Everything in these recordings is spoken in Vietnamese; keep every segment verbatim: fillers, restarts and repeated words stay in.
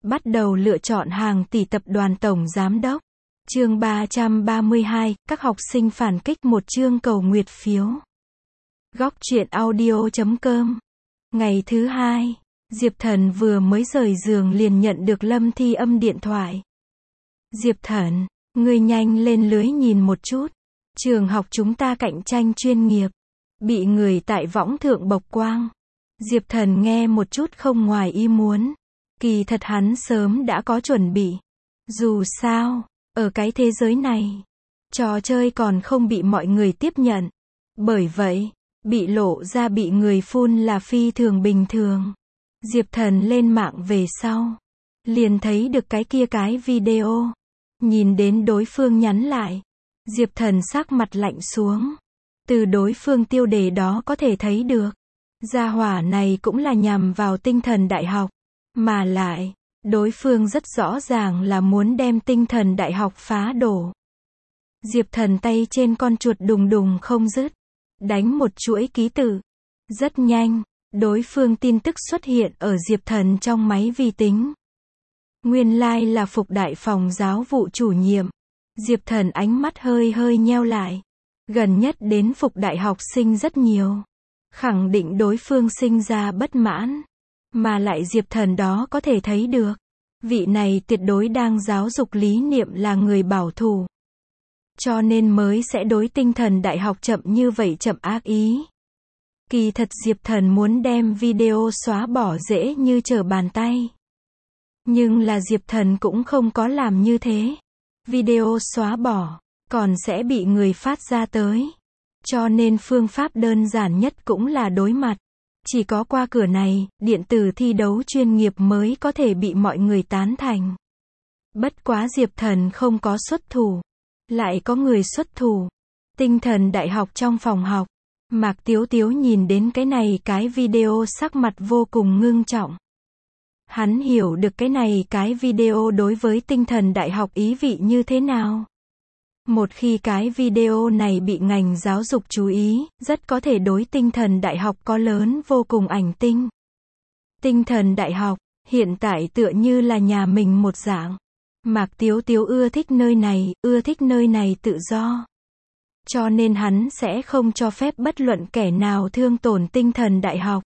Bắt đầu lựa chọn hàng tỷ tập đoàn tổng giám đốc. Chương ba trăm ba mươi hai, các học sinh phản kích một chương cầu nguyệt phiếu. Góc truyện audio chấm com. Ngày thứ hai, Diệp Thần vừa mới rời giường liền nhận được Lâm Thi Âm điện thoại. Diệp Thần, ngươi nhanh lên lưới nhìn một chút. Trường học chúng ta cạnh tranh chuyên nghiệp. Bị người tại võng thượng bộc quang. Diệp Thần nghe một chút không ngoài ý muốn. Kỳ thật hắn sớm đã có chuẩn bị. Dù sao, ở cái thế giới này, trò chơi còn không bị mọi người tiếp nhận. Bởi vậy, bị lộ ra bị người phun là phi thường bình thường. Diệp Thần lên mạng về sau, liền thấy được cái kia cái video. Nhìn đến đối phương nhắn lại, Diệp Thần sắc mặt lạnh xuống. Từ đối phương tiêu đề đó có thể thấy được, gia hỏa này cũng là nhằm vào Tinh Thần Đại học. Mà lại, đối phương rất rõ ràng là muốn đem Tinh Thần Đại học phá đổ. Diệp Thần tay trên con chuột đùng đùng không dứt, đánh một chuỗi ký tự. Rất nhanh, đối phương tin tức xuất hiện ở Diệp Thần trong máy vi tính. Nguyên lai like là Phục Đại phòng giáo vụ chủ nhiệm. Diệp Thần ánh mắt hơi hơi nheo lại. Gần nhất đến Phục Đại học sinh rất nhiều. Khẳng định đối phương sinh ra bất mãn. Mà lại Diệp Thần đó có thể thấy được. Vị này tuyệt đối đang giáo dục lý niệm là người bảo thủ. Cho nên mới sẽ đối Tinh Thần Đại học chậm như vậy chậm ác ý. Kỳ thật Diệp Thần muốn đem video xóa bỏ dễ như trở bàn tay. Nhưng là Diệp Thần cũng không có làm như thế. Video xóa bỏ, còn sẽ bị người phát ra tới. Cho nên phương pháp đơn giản nhất cũng là đối mặt. Chỉ có qua cửa này, điện tử thi đấu chuyên nghiệp mới có thể bị mọi người tán thành. Bất quá Diệp Thần không có xuất thủ. Lại có người xuất thủ. Tinh Thần Đại học trong phòng học. Mạc Tiếu Tiếu nhìn đến cái này cái video sắc mặt vô cùng ngưng trọng. Hắn hiểu được cái này cái video đối với Tinh Thần Đại học ý vị như thế nào. Một khi cái video này bị ngành giáo dục chú ý, rất có thể đối Tinh Thần Đại học có lớn vô cùng ảnh tinh. Tinh Thần Đại học, hiện tại tựa như là nhà mình một dạng. Mạc Tiếu Tiếu ưa thích nơi này, ưa thích nơi này tự do. Cho nên hắn sẽ không cho phép bất luận kẻ nào thương tổn Tinh Thần Đại học.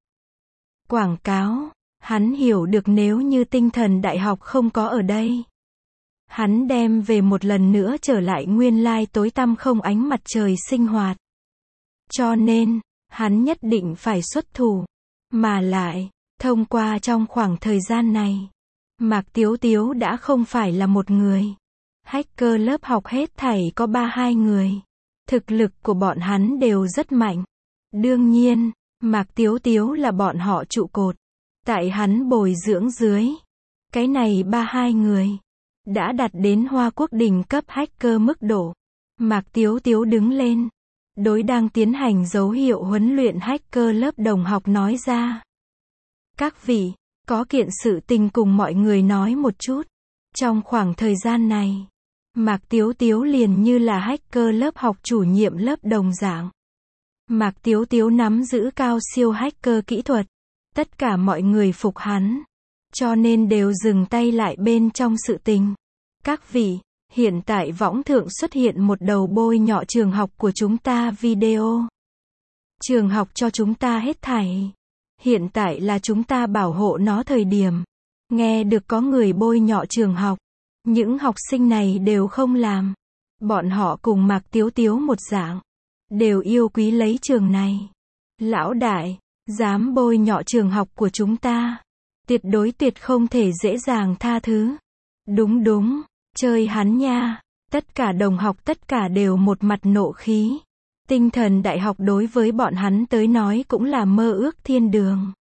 Quảng cáo, hắn hiểu được nếu như Tinh Thần Đại học không có ở đây. Hắn đem về một lần nữa trở lại nguyên lai tối tăm không ánh mặt trời sinh hoạt. Cho nên, hắn nhất định phải xuất thủ. Mà lại, thông qua trong khoảng thời gian này, Mạc Tiếu Tiếu đã không phải là một người. Hacker lớp học hết thảy có ba hai người. Thực lực của bọn hắn đều rất mạnh. Đương nhiên, Mạc Tiếu Tiếu là bọn họ trụ cột. Tại hắn bồi dưỡng dưới. Cái này ba hai người đã đạt đến Hoa Quốc đỉnh cấp hacker mức độ. Mạc Tiếu Tiếu đứng lên. Đối đang tiến hành dấu hiệu huấn luyện hacker lớp đồng học nói ra. Các vị, có kiện sự tình cùng mọi người nói một chút. Trong khoảng thời gian này, Mạc Tiếu Tiếu liền như là hacker lớp học chủ nhiệm lớp đồng dạng. Mạc Tiếu Tiếu nắm giữ cao siêu hacker kỹ thuật. Tất cả mọi người phục hắn. Cho nên đều dừng tay lại bên trong sự tình. Các vị, hiện tại võng thượng xuất hiện một đầu bôi nhọ trường học của chúng ta video. Trường học cho chúng ta hết thảy. Hiện tại là chúng ta bảo hộ nó thời điểm. Nghe được có người bôi nhọ trường học. Những học sinh này đều không làm. Bọn họ cùng Mạc Tiếu Tiếu một dạng. Đều yêu quý lấy trường này. Lão đại, dám bôi nhọ trường học của chúng ta. Tuyệt đối tuyệt không thể dễ dàng tha thứ. Đúng đúng, chơi hắn nha. Tất cả đồng học tất cả đều một mặt nộ khí. Tinh Thần Đại học đối với bọn hắn tới nói cũng là mơ ước thiên đường.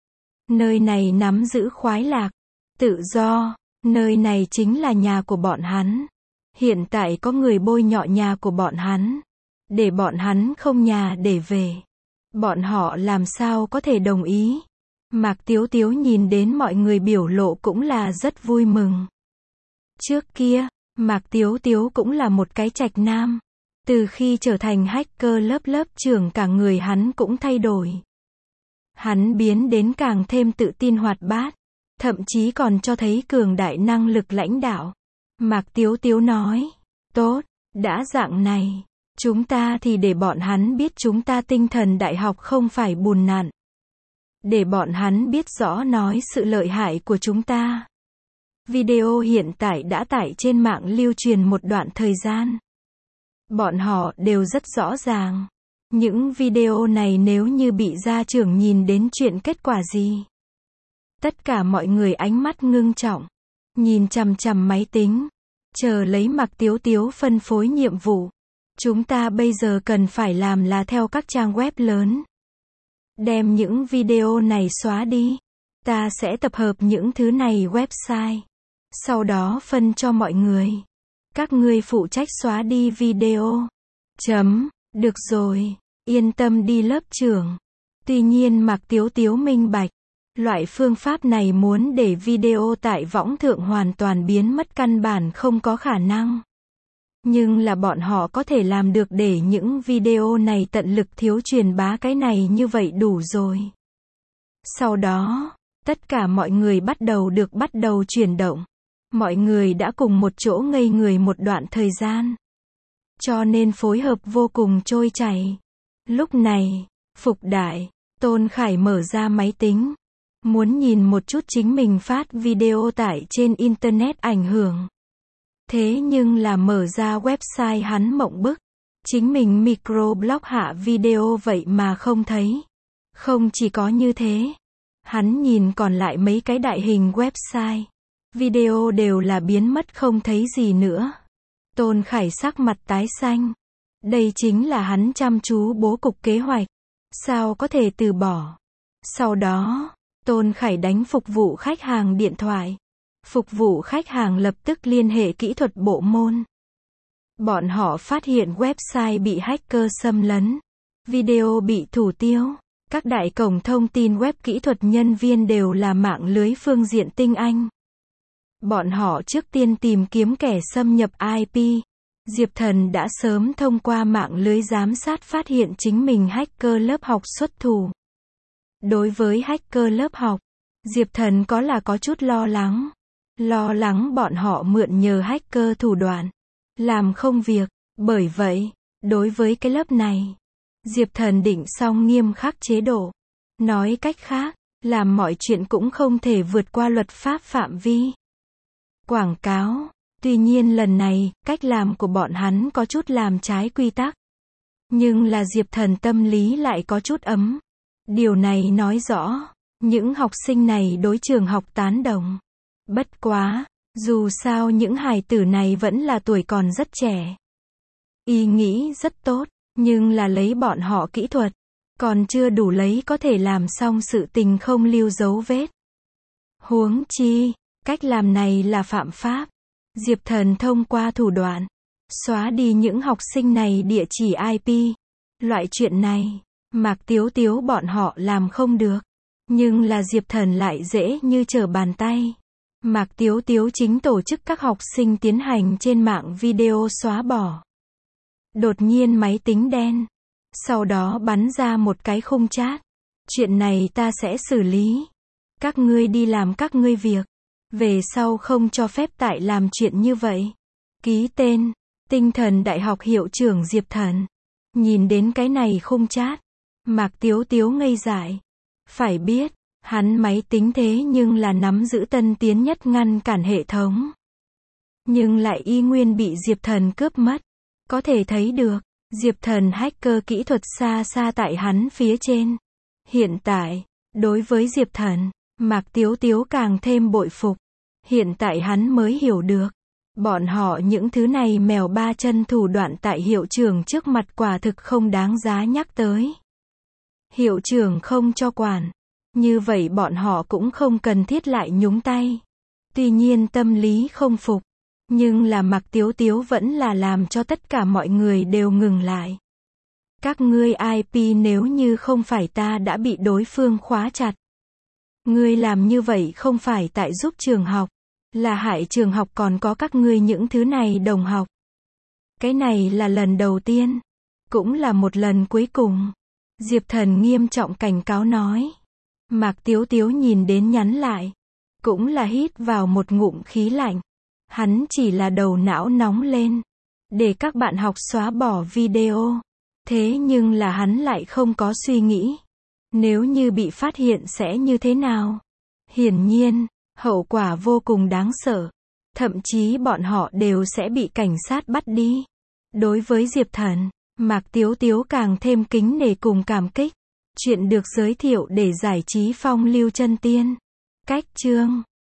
Nơi này nắm giữ khoái lạc, tự do. Nơi này chính là nhà của bọn hắn. Hiện tại có người bôi nhọ nhà của bọn hắn. Để bọn hắn không nhà để về. Bọn họ làm sao có thể đồng ý. Mạc Tiếu Tiếu nhìn đến mọi người biểu lộ cũng là rất vui mừng. Trước kia, Mạc Tiếu Tiếu cũng là một cái trạch nam. Từ khi trở thành hacker lớp lớp trưởng cả người hắn cũng thay đổi. Hắn biến đến càng thêm tự tin hoạt bát. thậm chí còn cho thấy cường đại năng lực lãnh đạo. Mạc Tiếu Tiếu nói, tốt, đã dạng này, chúng ta thì để bọn hắn biết chúng ta tinh thần đại học không phải bùn nặn. Để bọn hắn biết rõ nói sự lợi hại của chúng ta. Video hiện tại đã tải trên mạng lưu truyền một đoạn thời gian. Bọn họ đều rất rõ ràng. Những video này nếu như bị gia trưởng nhìn đến chuyện kết quả gì. Tất cả mọi người ánh mắt ngưng trọng. Nhìn chằm chằm máy tính. Chờ lấy Mạc Tiếu Tiếu phân phối nhiệm vụ. Chúng ta bây giờ cần phải làm là theo các trang web lớn. Đem những video này xóa đi. Ta sẽ tập hợp những thứ này website. Sau đó phân cho mọi người. Các ngươi phụ trách xóa đi video. Chấm. Được rồi. Yên tâm đi lớp trưởng. Tuy nhiên Mạc Tiếu Tiếu minh bạch. Loại phương pháp này muốn để video tại võng thượng hoàn toàn biến mất căn bản không có khả năng. Nhưng là bọn họ có thể làm được để những video này tận lực thiếu truyền bá cái này như vậy đủ rồi. Sau đó, tất cả mọi người bắt đầu được bắt đầu chuyển động. Mọi người đã cùng một chỗ ngây người một đoạn thời gian. Cho nên phối hợp vô cùng trôi chảy. Lúc này, Phục Đại, Tôn Khải mở ra máy tính. Muốn nhìn một chút chính mình phát video tải trên Internet ảnh hưởng. Thế nhưng là mở ra website hắn mộng bức. Chính mình microblog hạ video vậy mà không thấy. Không chỉ có như thế. Hắn nhìn còn lại mấy cái đại hình website. Video đều là biến mất không thấy gì nữa. Tôn Khải sắc mặt tái xanh. Đây chính là hắn chăm chú bố cục kế hoạch. Sao có thể từ bỏ. Sau đó, Tôn Khải đánh phục vụ khách hàng điện thoại. Phục vụ khách hàng lập tức liên hệ kỹ thuật bộ môn. Bọn họ phát hiện website bị hacker xâm lấn. Video bị thủ tiêu. Các đại cổng thông tin web kỹ thuật nhân viên đều là mạng lưới phương diện tinh anh. Bọn họ trước tiên tìm kiếm kẻ xâm nhập i pê. Diệp Thần đã sớm thông qua mạng lưới giám sát phát hiện chính mình hacker lớp học xuất thủ. Đối với hacker lớp học, Diệp Thần có là có chút lo lắng. Lo lắng bọn họ mượn nhờ hacker thủ đoạn. Làm không việc. Bởi vậy, đối với cái lớp này, Diệp Thần định xong nghiêm khắc chế độ. Nói cách khác, làm mọi chuyện cũng không thể vượt qua luật pháp phạm vi. Quảng cáo. Tuy nhiên lần này, cách làm của bọn hắn có chút làm trái quy tắc. Nhưng là Diệp Thần tâm lý lại có chút ấm. Điều này nói rõ, những học sinh này đối trường học tán đồng. Bất quá, dù sao những hài tử này vẫn là tuổi còn rất trẻ. Ý nghĩ rất tốt, nhưng là lấy bọn họ kỹ thuật, còn chưa đủ lấy có thể làm xong sự tình không lưu dấu vết. Huống chi, cách làm này là phạm pháp. Diệp Thần thông qua thủ đoạn, xóa đi những học sinh này địa chỉ i pê. Loại chuyện này, Mạc Tiếu Tiếu bọn họ làm không được. Nhưng là Diệp Thần lại dễ như trở bàn tay. Mạc Tiếu Tiếu chính tổ chức các học sinh tiến hành trên mạng video xóa bỏ. Đột nhiên máy tính đen. Sau đó bắn ra một cái khung chat. Chuyện này ta sẽ xử lý. Các ngươi đi làm các ngươi việc. Về sau không cho phép tại làm chuyện như vậy. Ký tên, Tinh thần Đại học hiệu trưởng Diệp Thần. Nhìn đến cái này khung chat. Mạc Tiếu Tiếu ngây dại. Phải biết, hắn máy tính thế nhưng là nắm giữ tân tiến nhất ngăn cản hệ thống. Nhưng lại y nguyên bị Diệp Thần cướp mất. Có thể thấy được, Diệp Thần hacker kỹ thuật xa xa tại hắn phía trên. Hiện tại, đối với Diệp Thần, Mạc Tiếu Tiếu càng thêm bội phục. Hiện tại hắn mới hiểu được. Bọn họ những thứ này mèo ba chân thủ đoạn tại hiệu trưởng trước mặt quả thực không đáng giá nhắc tới. Hiệu trưởng không cho quản. Như vậy bọn họ cũng không cần thiết lại nhúng tay. Tuy nhiên tâm lý không phục. Nhưng là Mạc Tiếu Tiếu vẫn là làm cho tất cả mọi người đều ngừng lại. Các ngươi i pê nếu như không phải ta đã bị đối phương khóa chặt. Ngươi làm như vậy không phải tại giúp trường học. Là hại trường học còn có các ngươi những thứ này đồng học. Cái này là lần đầu tiên. Cũng là một lần cuối cùng. Diệp Thần nghiêm trọng cảnh cáo nói. Mạc Tiếu Tiếu nhìn đến nhắn lại. cũng là hít vào một ngụm khí lạnh. Hắn chỉ là đầu não nóng lên, để các bạn học xóa bỏ video. Thế nhưng là hắn lại không có suy nghĩ, nếu như bị phát hiện sẽ như thế nào. Hiển nhiên, hậu quả vô cùng đáng sợ. Thậm chí bọn họ đều sẽ bị cảnh sát bắt đi. Đối với Diệp Thần, Mạc Tiếu Tiếu càng thêm kính nể cùng cảm kích. Chuyện được giới thiệu để giải trí phong lưu chân tiên. Cách chương